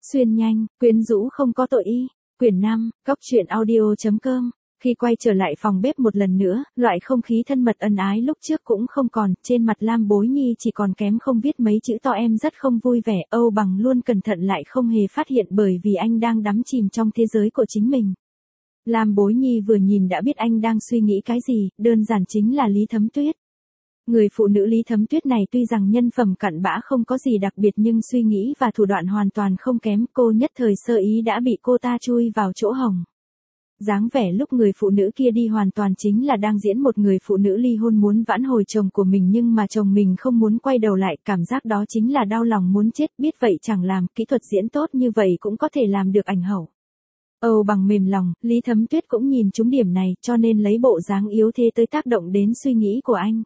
Xuyên nhanh, quyến rũ không có tội y. Quyển 5, Cóc truyện audio.com. Khi quay trở lại phòng bếp một lần nữa, loại không khí thân mật ân ái lúc trước cũng không còn, trên mặt Lam Bối Nhi chỉ còn kém không viết mấy chữ to em rất không vui vẻ, Âu Bằng luôn cẩn thận lại không hề phát hiện bởi vì anh đang đắm chìm trong thế giới của chính mình. Lam Bối Nhi vừa nhìn đã biết anh đang suy nghĩ cái gì, đơn giản chính là Lý Thấm Tuyết. Người phụ nữ Lý Thấm Tuyết này tuy rằng nhân phẩm cặn bã không có gì đặc biệt nhưng suy nghĩ và thủ đoạn hoàn toàn không kém, cô nhất thời sơ ý đã bị cô ta chui vào chỗ hồng. Dáng vẻ lúc người phụ nữ kia đi hoàn toàn chính là đang diễn một người phụ nữ ly hôn muốn vãn hồi chồng của mình nhưng mà chồng mình không muốn quay đầu lại, cảm giác đó chính là đau lòng muốn chết, biết vậy chẳng làm, kỹ thuật diễn tốt như vậy cũng có thể làm được ảnh hậu. Âu Bằng mềm lòng, Lý Thấm Tuyết cũng nhìn trúng điểm này cho nên lấy bộ dáng yếu thế tới tác động đến suy nghĩ của anh.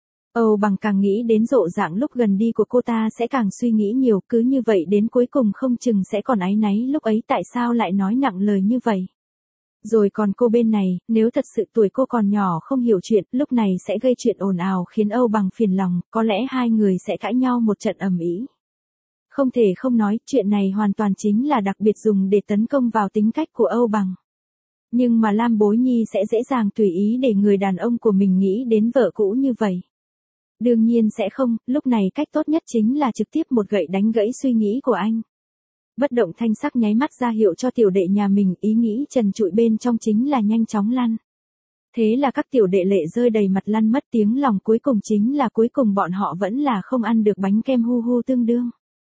Âu Bằng càng nghĩ đến rộ rạng lúc gần đi của cô ta sẽ càng suy nghĩ nhiều, cứ như vậy đến cuối cùng không chừng sẽ còn áy náy lúc ấy tại sao lại nói nặng lời như vậy. Rồi còn cô bên này, nếu thật sự tuổi cô còn nhỏ không hiểu chuyện, lúc này sẽ gây chuyện ồn ào khiến Âu Bằng phiền lòng, có lẽ hai người sẽ cãi nhau một trận ầm ĩ. Không thể không nói, chuyện này hoàn toàn chính là đặc biệt dùng để tấn công vào tính cách của Âu Bằng. Nhưng mà Lam Bối Nhi sẽ dễ dàng tùy ý để người đàn ông của mình nghĩ đến vợ cũ như vậy. Đương nhiên sẽ không, lúc này cách tốt nhất chính là trực tiếp một gậy đánh gãy suy nghĩ của anh. Bất động thanh sắc nháy mắt ra hiệu cho tiểu đệ nhà mình, ý nghĩ trần trụi bên trong chính là nhanh chóng lăn. Thế là các tiểu đệ lệ rơi đầy mặt lăn mất tiếng lòng, cuối cùng chính là cuối cùng bọn họ vẫn là không ăn được bánh kem hu hu tương đương.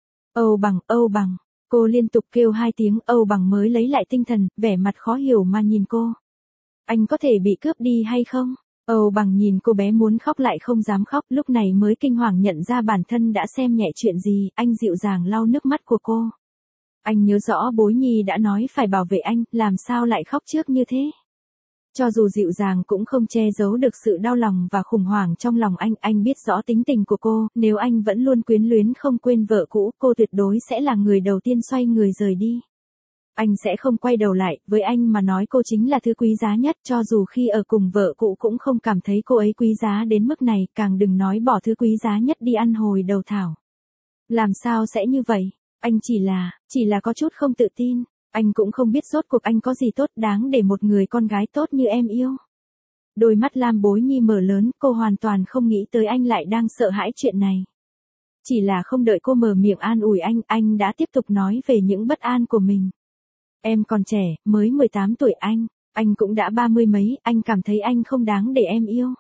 Âu Bằng, cô liên tục kêu hai tiếng, Âu Bằng mới lấy lại tinh thần, vẻ mặt khó hiểu mà nhìn cô. Anh có thể bị cướp đi hay không? Âu Bằng nhìn cô bé muốn khóc lại không dám khóc, lúc này mới kinh hoàng nhận ra bản thân đã xem nhẹ chuyện gì, anh dịu dàng lau nước mắt của cô. Anh nhớ rõ Bối Nhi đã nói phải bảo vệ anh, làm sao lại khóc trước như thế? Cho dù dịu dàng cũng không che giấu được sự đau lòng và khủng hoảng trong lòng anh biết rõ tính tình của cô, nếu anh vẫn luôn quyến luyến không quên vợ cũ, cô tuyệt đối sẽ là người đầu tiên xoay người rời đi. Anh sẽ không quay đầu lại, với anh mà nói cô chính là thứ quý giá nhất, cho dù khi ở cùng vợ cũ cũng không cảm thấy cô ấy quý giá đến mức này, càng đừng nói bỏ thứ quý giá nhất đi ăn hồi đầu thảo. Làm sao sẽ như vậy? Anh chỉ là có chút không tự tin, anh cũng không biết rốt cuộc anh có gì tốt đáng để một người con gái tốt như em yêu. Đôi mắt Lam Bối Nhi mở lớn, cô hoàn toàn không nghĩ tới anh lại đang sợ hãi chuyện này. Chỉ là không đợi cô mở miệng an ủi anh đã tiếp tục nói về những bất an của mình. Em còn trẻ, mới 18 tuổi anh cũng đã 30 mấy, anh cảm thấy anh không đáng để em yêu.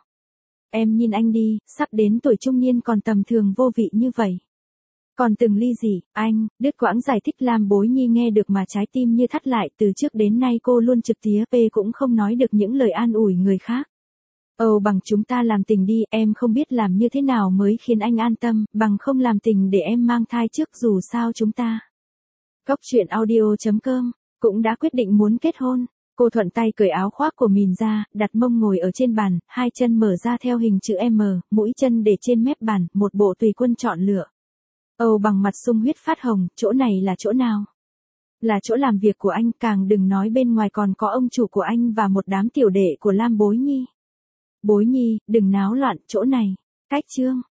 Em nhìn anh đi, sắp đến tuổi trung niên còn tầm thường vô vị như vậy. Còn từng ly gì, đứt quãng giải thích Lam Bối Nhi nghe được mà trái tim như thắt lại, từ trước đến nay cô luôn trực tiếp cũng không nói được những lời an ủi người khác. Âu Bằng, chúng ta làm tình đi, em không biết làm như thế nào mới khiến anh an tâm, bằng không làm tình để em mang thai trước, dù sao chúng ta. Cóc truyện audio.com, cũng đã quyết định muốn kết hôn. Cô thuận tay cởi áo khoác của mình ra, đặt mông ngồi ở trên bàn, hai chân mở ra theo hình chữ M, mũi chân để trên mép bàn, một bộ tùy quân chọn lựa. Âu Bằng mặt sung huyết phát hồng, chỗ này là chỗ nào? Là chỗ làm việc của anh, càng đừng nói bên ngoài còn có ông chủ của anh và một đám tiểu đệ của Lam Bối Nhi. Bối Nhi, đừng náo loạn, chỗ này. Cách chương.